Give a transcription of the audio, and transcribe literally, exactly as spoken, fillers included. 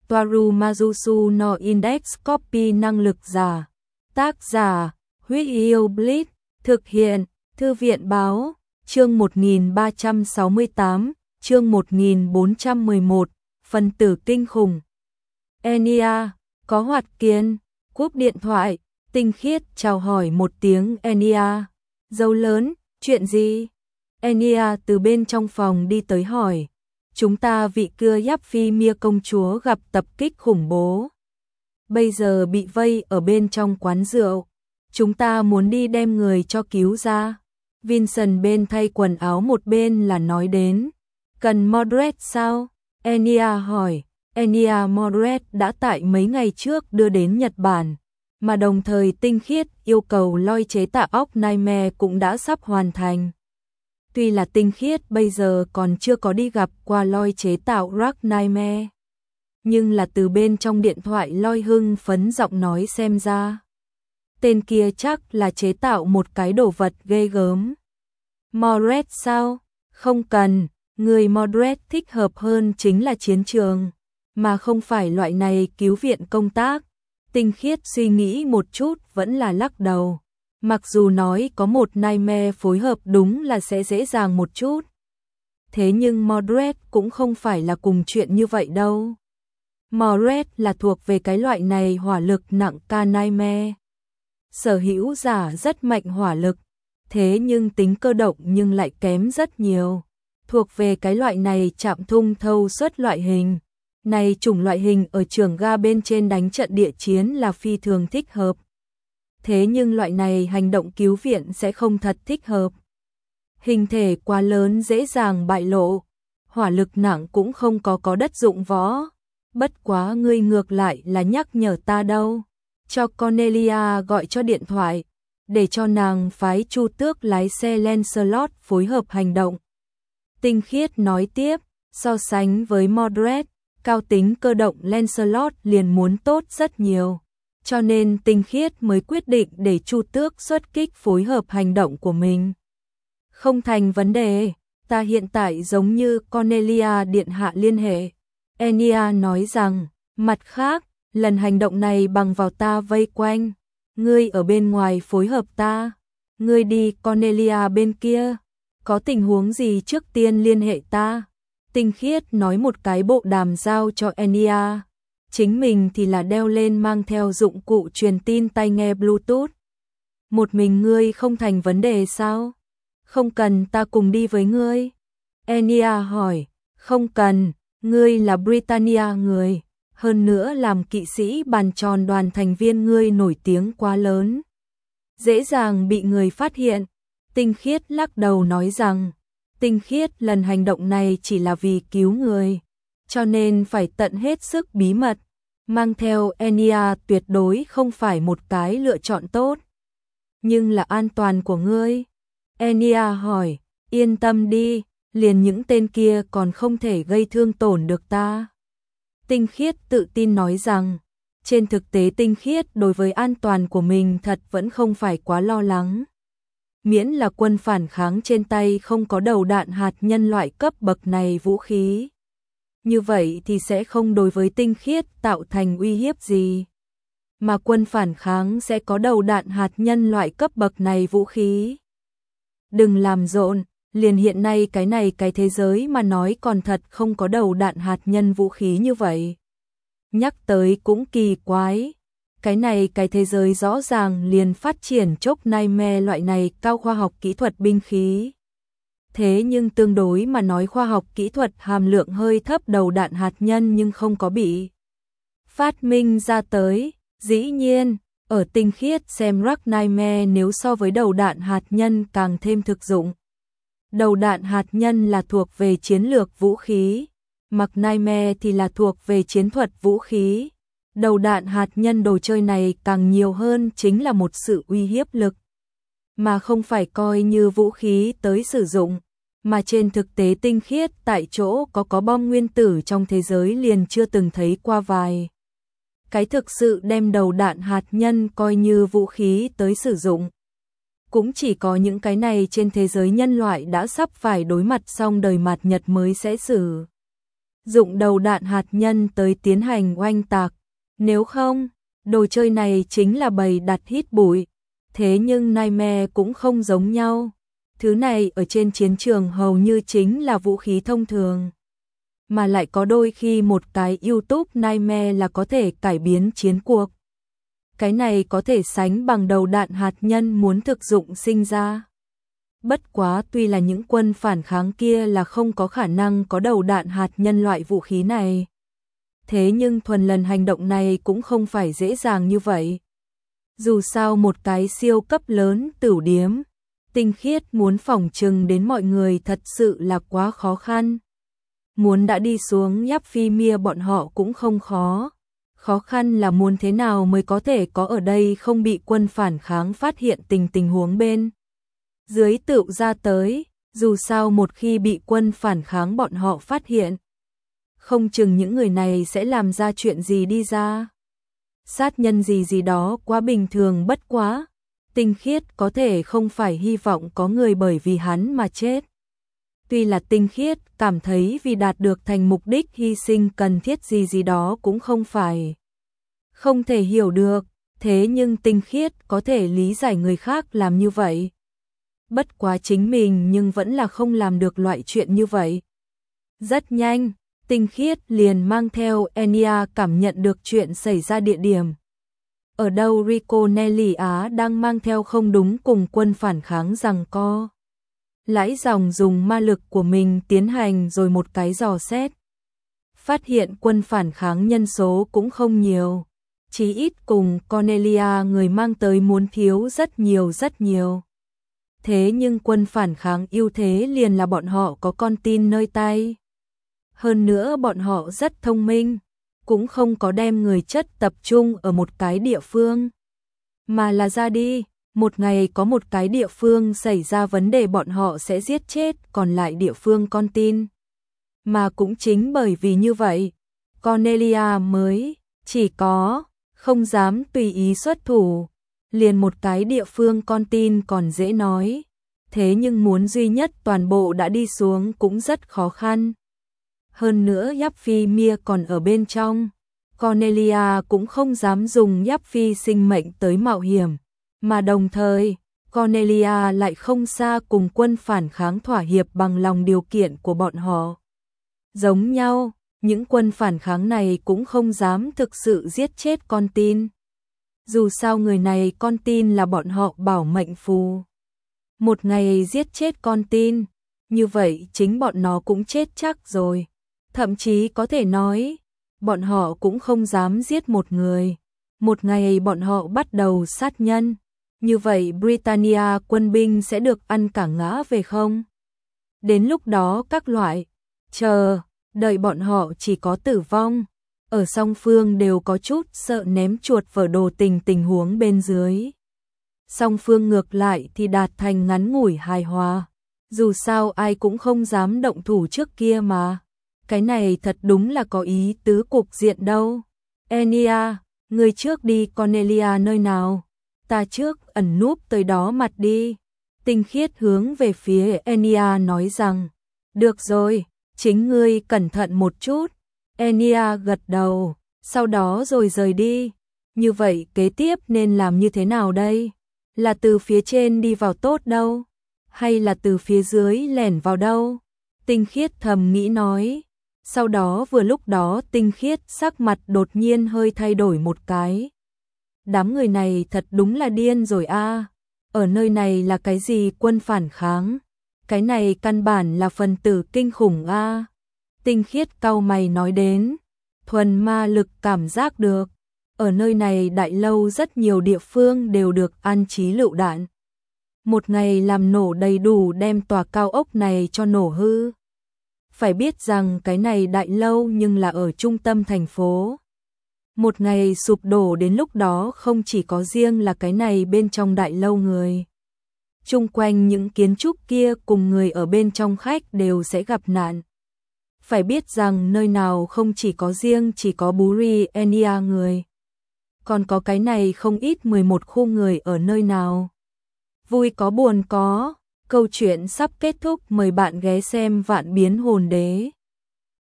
Toaru Majusu no Index Copy năng lực giả. Tác giả, Huyết Yêu Blitz, thực hiện, Thư viện báo, chương một nghìn ba trăm sáu mươi tám, chương một nghìn bốn trăm mười một, phần tử kinh khủng. Enya, có hoạt kiến, cúp điện thoại, Tinh Khiết chào hỏi một tiếng Enya. Dâu lớn, chuyện gì? Enya từ bên trong phòng đi tới hỏi. Chúng ta vị cưa Giáp Phi Mia công chúa gặp tập kích khủng bố. Bây giờ bị vây ở bên trong quán rượu. Chúng ta muốn đi đem người cho cứu ra. Vincent bên thay quần áo một bên là nói đến. Cần Mordred sao? Enya hỏi. Enya Mordred đã tại mấy ngày trước đưa đến Nhật Bản. Mà đồng thời Tinh Khiết yêu cầu loi chế tạo óc Nightmare cũng đã sắp hoàn thành. Tuy là Tinh Khiết bây giờ còn chưa có đi gặp qua loi chế tạo Dark Nightmare. Nhưng là từ bên trong điện thoại loi hưng phấn giọng nói xem ra. Tên kia chắc là chế tạo một cái đồ vật ghê gớm. Mordred sao? Không cần, người Mordred thích hợp hơn chính là chiến trường, mà không phải loại này cứu viện công tác. Tinh Khiết suy nghĩ một chút vẫn là lắc đầu. Mặc dù nói có một Nightmare phối hợp đúng là sẽ dễ dàng một chút. Thế nhưng Mordred cũng không phải là cùng chuyện như vậy đâu. Mordred là thuộc về cái loại này hỏa lực nặng ca Nightmare. Sở hữu giả rất mạnh hỏa lực, thế nhưng tính cơ động nhưng lại kém rất nhiều. Thuộc về cái loại này chạm thung thâu suất loại hình. Này chủng loại hình ở trường ga bên trên đánh trận địa chiến là phi thường thích hợp. Thế nhưng loại này hành động cứu viện sẽ không thật thích hợp. Hình thể quá lớn dễ dàng bại lộ. Hỏa lực nặng cũng không có có đất dụng võ. Bất quá ngươi ngược lại là nhắc nhở ta đâu. Cho Cornelia gọi cho điện thoại. Để cho nàng phái Chu Tước lái xe Lancelot phối hợp hành động. Tinh Khiết nói tiếp. So sánh với Mordred, cao tính cơ động Lancelot liền muốn tốt rất nhiều. Cho nên Tinh Khiết mới quyết định để Chu Tước xuất kích phối hợp hành động của mình. Không thành vấn đề, ta hiện tại giống như Cornelia điện hạ liên hệ. Enya nói rằng, mặt khác, lần hành động này bằng vào ta vây quanh. Ngươi ở bên ngoài phối hợp ta. Ngươi đi Cornelia bên kia. Có tình huống gì trước tiên liên hệ ta. Tinh Khiết nói một cái bộ đàm giao cho Enya. Chính mình thì là đeo lên mang theo dụng cụ truyền tin tai nghe Bluetooth. Một mình ngươi không thành vấn đề sao? Không cần ta cùng đi với ngươi. Enya hỏi, không cần, ngươi là Britannia người. Hơn nữa làm kỵ sĩ bàn tròn đoàn thành viên ngươi nổi tiếng quá lớn. Dễ dàng bị người phát hiện. Tinh Khiết lắc đầu nói rằng, Tinh Khiết lần hành động này chỉ là vì cứu người. Cho nên phải tận hết sức bí mật. Mang theo Enya tuyệt đối không phải một cái lựa chọn tốt. Nhưng là an toàn của ngươi. Enya hỏi, yên tâm đi, liền những tên kia còn không thể gây thương tổn được ta. Tinh Khiết tự tin nói rằng, trên thực tế Tinh Khiết đối với an toàn của mình thật vẫn không phải quá lo lắng. Miễn là quân phản kháng trên tay không có đầu đạn hạt nhân loại cấp bậc này vũ khí. Như vậy thì sẽ không đối với Tinh Khiết tạo thành uy hiếp gì. Mà quân phản kháng sẽ có đầu đạn hạt nhân loại cấp bậc này vũ khí. Đừng làm rộn, liền hiện nay cái này cái thế giới mà nói còn thật không có đầu đạn hạt nhân vũ khí như vậy. Nhắc tới cũng kỳ quái. Cái này cái thế giới rõ ràng liền phát triển chốc Nightmare loại này cao khoa học kỹ thuật binh khí. Thế nhưng tương đối mà nói khoa học kỹ thuật hàm lượng hơi thấp đầu đạn hạt nhân nhưng không có bị phát minh ra tới. Dĩ nhiên, ở Tinh Khiết xem Dark Nightmare nếu so với đầu đạn hạt nhân càng thêm thực dụng. Đầu đạn hạt nhân là thuộc về chiến lược vũ khí, mặc Nightmare thì là thuộc về chiến thuật vũ khí. Đầu đạn hạt nhân đồ chơi này càng nhiều hơn chính là một sự uy hiếp lực, mà không phải coi như vũ khí tới sử dụng. Mà trên thực tế Tinh Khiết tại chỗ có có bom nguyên tử trong thế giới liền chưa từng thấy qua vài. Cái thực sự đem đầu đạn hạt nhân coi như vũ khí tới sử dụng. Cũng chỉ có những cái này trên thế giới nhân loại đã sắp phải đối mặt xong đời mạt Nhật mới sẽ sử dụng đầu đạn hạt nhân tới tiến hành oanh tạc. Nếu không, đồ chơi này chính là bầy đặt hít bụi. Thế nhưng Nightmare cũng không giống nhau. Thứ này ở trên chiến trường hầu như chính là vũ khí thông thường. Mà lại có đôi khi một cái YouTube Nightmare là có thể cải biến chiến cuộc. Cái này có thể sánh bằng đầu đạn hạt nhân muốn thực dụng sinh ra. Bất quá tuy là những quân phản kháng kia là không có khả năng có đầu đạn hạt nhân loại vũ khí này. Thế nhưng thuần lần hành động này cũng không phải dễ dàng như vậy. Dù sao một cái siêu cấp lớn tửu điếm, tinh khiết muốn phỏng chừng đến mọi người thật sự là quá khó khăn. Muốn đã đi xuống Nháp Phi Mia bọn họ cũng không khó. Khó khăn là muốn thế nào mới có thể có ở đây không bị quân phản kháng phát hiện tình tình huống bên dưới tựu ra tới, dù sao một khi bị quân phản kháng bọn họ phát hiện, không chừng những người này sẽ làm ra chuyện gì đi ra. Sát nhân gì gì đó quá bình thường bất quá, tinh khiết có thể không phải hy vọng có người bởi vì hắn mà chết. Tuy là tinh khiết cảm thấy vì đạt được thành mục đích hy sinh cần thiết gì gì đó cũng không phải không thể hiểu được, thế nhưng tinh khiết có thể lý giải người khác làm như vậy. Bất quá chính mình nhưng vẫn là không làm được loại chuyện như vậy. Rất nhanh, tinh khiết liền mang theo Enya cảm nhận được chuyện xảy ra địa điểm. Ở đâu Rico Nelly Á đang mang theo không đúng cùng quân phản kháng giằng co. Lãi dòng dùng ma lực của mình tiến hành rồi một cái dò xét. Phát hiện quân phản kháng nhân số cũng không nhiều. Chí ít cùng Cornelia người mang tới muốn thiếu rất nhiều rất nhiều. Thế nhưng quân phản kháng ưu thế liền là bọn họ có con tin nơi tay. Hơn nữa bọn họ rất thông minh, cũng không có đem người chất tập trung ở một cái địa phương. Mà là ra đi, một ngày có một cái địa phương xảy ra vấn đề bọn họ sẽ giết chết còn lại địa phương con tin. Mà cũng chính bởi vì như vậy, Cornelia mới chỉ có không dám tùy ý xuất thủ, liền một cái địa phương con tin còn dễ nói, thế nhưng muốn duy nhất toàn bộ đã đi xuống cũng rất khó khăn. Hơn nữa Nháp Phi Mia còn ở bên trong, Cornelia cũng không dám dùng Nháp Phi sinh mệnh tới mạo hiểm, mà đồng thời, Cornelia lại không xa cùng quân phản kháng thỏa hiệp bằng lòng điều kiện của bọn họ. Giống nhau, những quân phản kháng này cũng không dám thực sự giết chết con tin. Dù sao người này con tin là bọn họ bảo mệnh phù. Một ngày giết chết con tin, như vậy chính bọn nó cũng chết chắc rồi. Thậm chí có thể nói, bọn họ cũng không dám giết một người. Một ngày bọn họ bắt đầu sát nhân, như vậy Britannia quân binh sẽ được ăn cả ngã về không? Đến lúc đó các loại, chờ, đợi bọn họ chỉ có tử vong. Ở song phương đều có chút sợ ném chuột vỡ đồ tình tình huống bên dưới. Song phương ngược lại thì đạt thành ngắn ngủi hài hòa. Dù sao ai cũng không dám động thủ trước kia mà. Cái này thật đúng là có ý tứ cục diện đâu. Enya, người trước đi Cornelia nơi nào? Ta trước ẩn núp tới đó mặt đi. Tinh khiết hướng về phía Enya nói rằng, được rồi, chính ngươi cẩn thận một chút. Enya gật đầu, sau đó rồi rời đi. Như vậy kế tiếp nên làm như thế nào đây? Là từ phía trên đi vào tốt đâu? Hay là từ phía dưới lẻn vào đâu? Tinh khiết thầm nghĩ nói. Sau đó vừa lúc đó tinh khiết sắc mặt đột nhiên hơi thay đổi một cái. Đám người này thật đúng là điên rồi a. Ở nơi này là cái gì quân phản kháng? Cái này căn bản là phần tử kinh khủng a. Tinh khiết cau mày nói đến, thuần ma lực cảm giác được, ở nơi này đại lâu rất nhiều địa phương đều được an trí lựu đạn. Một ngày làm nổ đầy đủ đem tòa cao ốc này cho nổ hư. Phải biết rằng cái này đại lâu nhưng là ở trung tâm thành phố. Một ngày sụp đổ đến lúc đó không chỉ có riêng là cái này bên trong đại lâu người. Chung quanh những kiến trúc kia cùng người ở bên trong khách đều sẽ gặp nạn. Phải biết rằng nơi nào không chỉ có riêng chỉ có Buri Enya người. Còn có cái này không ít mười một khu người ở nơi nào. Vui có buồn có, câu chuyện sắp kết thúc, mời bạn ghé xem Vạn Biến Hồn Đế.